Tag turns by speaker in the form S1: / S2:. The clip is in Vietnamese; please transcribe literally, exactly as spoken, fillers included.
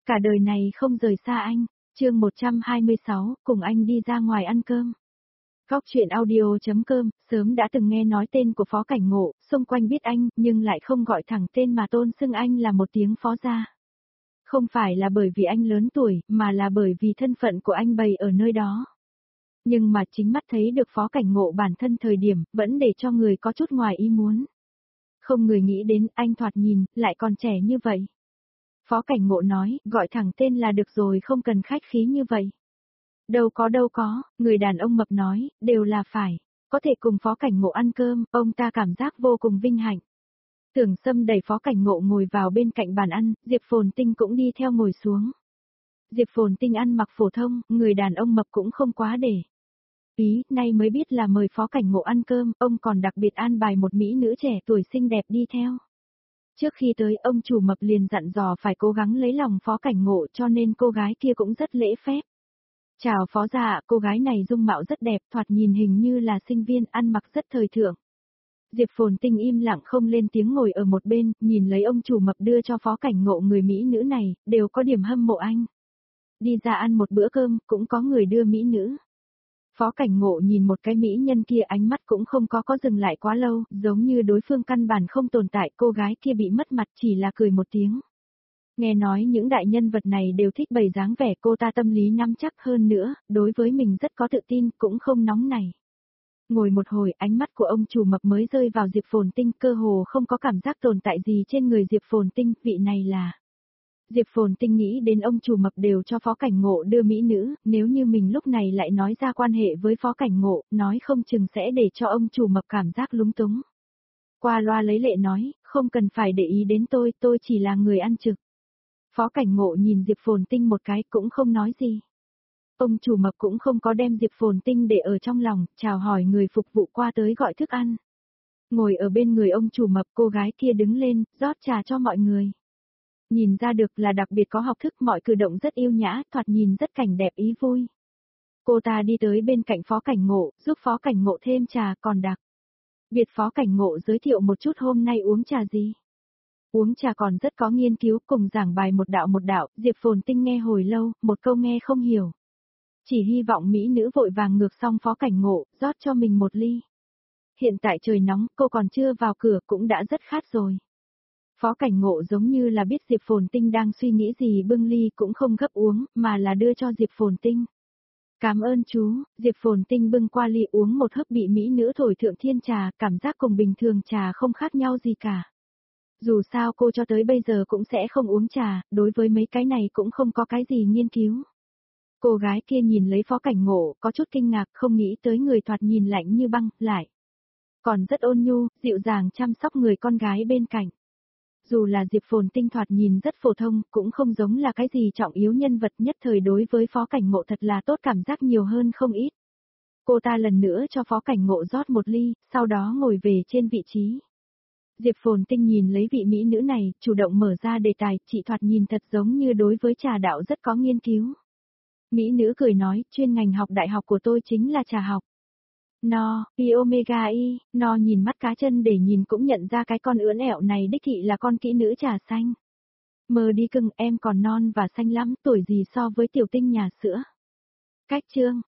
S1: Cả đời này không rời xa anh. Chương một trăm hai mươi sáu, cùng anh đi ra ngoài ăn cơm. Góc truyện audio.com, sớm đã từng nghe nói tên của Phó Cảnh Ngộ, xung quanh biết anh, nhưng lại không gọi thẳng tên mà tôn xưng anh là một tiếng phó gia. Không phải là bởi vì anh lớn tuổi, mà là bởi vì thân phận của anh bày ở nơi đó. Nhưng mà chính mắt thấy được Phó Cảnh Ngộ bản thân thời điểm, vẫn để cho người có chút ngoài ý muốn. Không người nghĩ đến anh thoạt nhìn, lại còn trẻ như vậy. Phó Cảnh Ngộ nói, gọi thẳng tên là được rồi, không cần khách khí như vậy. Đâu có đâu có, người đàn ông mập nói, đều là phải. Có thể cùng Phó Cảnh Ngộ ăn cơm, ông ta cảm giác vô cùng vinh hạnh. Tưởng Sâm đẩy Phó Cảnh Ngộ ngồi vào bên cạnh bàn ăn, Diệp Phồn Tinh cũng đi theo ngồi xuống. Diệp Phồn Tinh ăn mặc phổ thông, người đàn ông mập cũng không quá để ý, nay mới biết là mời Phó Cảnh Ngộ ăn cơm, ông còn đặc biệt an bài một mỹ nữ trẻ tuổi xinh đẹp đi theo. Trước khi tới, ông chủ mập liền dặn dò phải cố gắng lấy lòng Phó Cảnh Ngộ, cho nên cô gái kia cũng rất lễ phép. Chào phó gia, cô gái này dung mạo rất đẹp, thoạt nhìn hình như là sinh viên, ăn mặc rất thời thượng. Diệp Phồn Tinh im lặng không lên tiếng ngồi ở một bên, nhìn lấy ông chủ mập đưa cho Phó Cảnh Ngộ người mỹ nữ này, đều có điểm hâm mộ anh. Đi ra ăn một bữa cơm, cũng có người đưa mỹ nữ. Phó Cảnh Ngộ nhìn một cái mỹ nhân kia, ánh mắt cũng không có có dừng lại quá lâu, giống như đối phương căn bản không tồn tại, cô gái kia bị mất mặt chỉ là cười một tiếng. Nghe nói những đại nhân vật này đều thích bày dáng vẻ, cô ta tâm lý nắm chắc hơn nữa, đối với mình rất có tự tin, cũng không nóng nảy. Ngồi một hồi, ánh mắt của ông chủ mập mới rơi vào Diệp Phồn Tinh, cơ hồ không có cảm giác tồn tại gì trên người Diệp Phồn Tinh, vị này là... Diệp Phồn Tinh nghĩ đến ông chủ mập đều cho Phó Cảnh Ngộ đưa mỹ nữ, nếu như mình lúc này lại nói ra quan hệ với Phó Cảnh Ngộ, nói không chừng sẽ để cho ông chủ mập cảm giác lúng túng. Qua loa lấy lệ nói, không cần phải để ý đến tôi, tôi chỉ là người ăn trực. Phó Cảnh Ngộ nhìn Diệp Phồn Tinh một cái cũng không nói gì. Ông chủ mập cũng không có đem Diệp Phồn Tinh để ở trong lòng, chào hỏi người phục vụ qua tới gọi thức ăn. Ngồi ở bên người ông chủ mập, cô gái kia đứng lên, rót trà cho mọi người. Nhìn ra được là đặc biệt có học thức, mọi cử động rất yêu nhã, thoạt nhìn rất cảnh đẹp ý vui. Cô ta đi tới bên cạnh Phó Cảnh Ngộ, giúp Phó Cảnh Ngộ thêm trà, còn đặc biệt Phó Cảnh Ngộ giới thiệu một chút hôm nay uống trà gì. Uống trà còn rất có nghiên cứu, cùng giảng bài một đạo một đạo, Diệp Phồn Tinh nghe hồi lâu, một câu nghe không hiểu. Chỉ hy vọng mỹ nữ vội vàng ngược xong Phó Cảnh Ngộ, rót cho mình một ly. Hiện tại trời nóng, cô còn chưa vào cửa cũng đã rất khát rồi. Phó Cảnh Ngộ giống như là biết Diệp Phồn Tinh đang suy nghĩ gì, bưng ly cũng không gấp uống, mà là đưa cho Diệp Phồn Tinh. Cảm ơn chú, Diệp Phồn Tinh bưng qua ly uống một hớp, bị mỹ nữ thổi thượng thiên trà, cảm giác cùng bình thường trà không khác nhau gì cả. Dù sao cô cho tới bây giờ cũng sẽ không uống trà, đối với mấy cái này cũng không có cái gì nghiên cứu. Cô gái kia nhìn lấy Phó Cảnh Ngộ, có chút kinh ngạc, không nghĩ tới người thoạt nhìn lạnh như băng, lại còn rất ôn nhu, dịu dàng chăm sóc người con gái bên cạnh. Dù là Diệp Phồn Tinh thoạt nhìn rất phổ thông, cũng không giống là cái gì trọng yếu nhân vật, nhất thời đối với Phó Cảnh Ngộ thật là tốt, cảm giác nhiều hơn không ít. Cô ta lần nữa cho Phó Cảnh Ngộ rót một ly, sau đó ngồi về trên vị trí. Diệp Phồn Tinh nhìn lấy vị mỹ nữ này, chủ động mở ra đề tài, chị thoạt nhìn thật giống như đối với trà đạo rất có nghiên cứu. Mỹ nữ cười nói, chuyên ngành học đại học của tôi chính là trà học. No, pi omega y, no nhìn mắt cá chân để nhìn cũng nhận ra cái con ưỡn ẹo này đích thị là con kỹ nữ trà xanh. Mơ đi cưng, em còn non và xanh lắm, tuổi gì so với tiểu Tinh nhà sữa. Cách chương,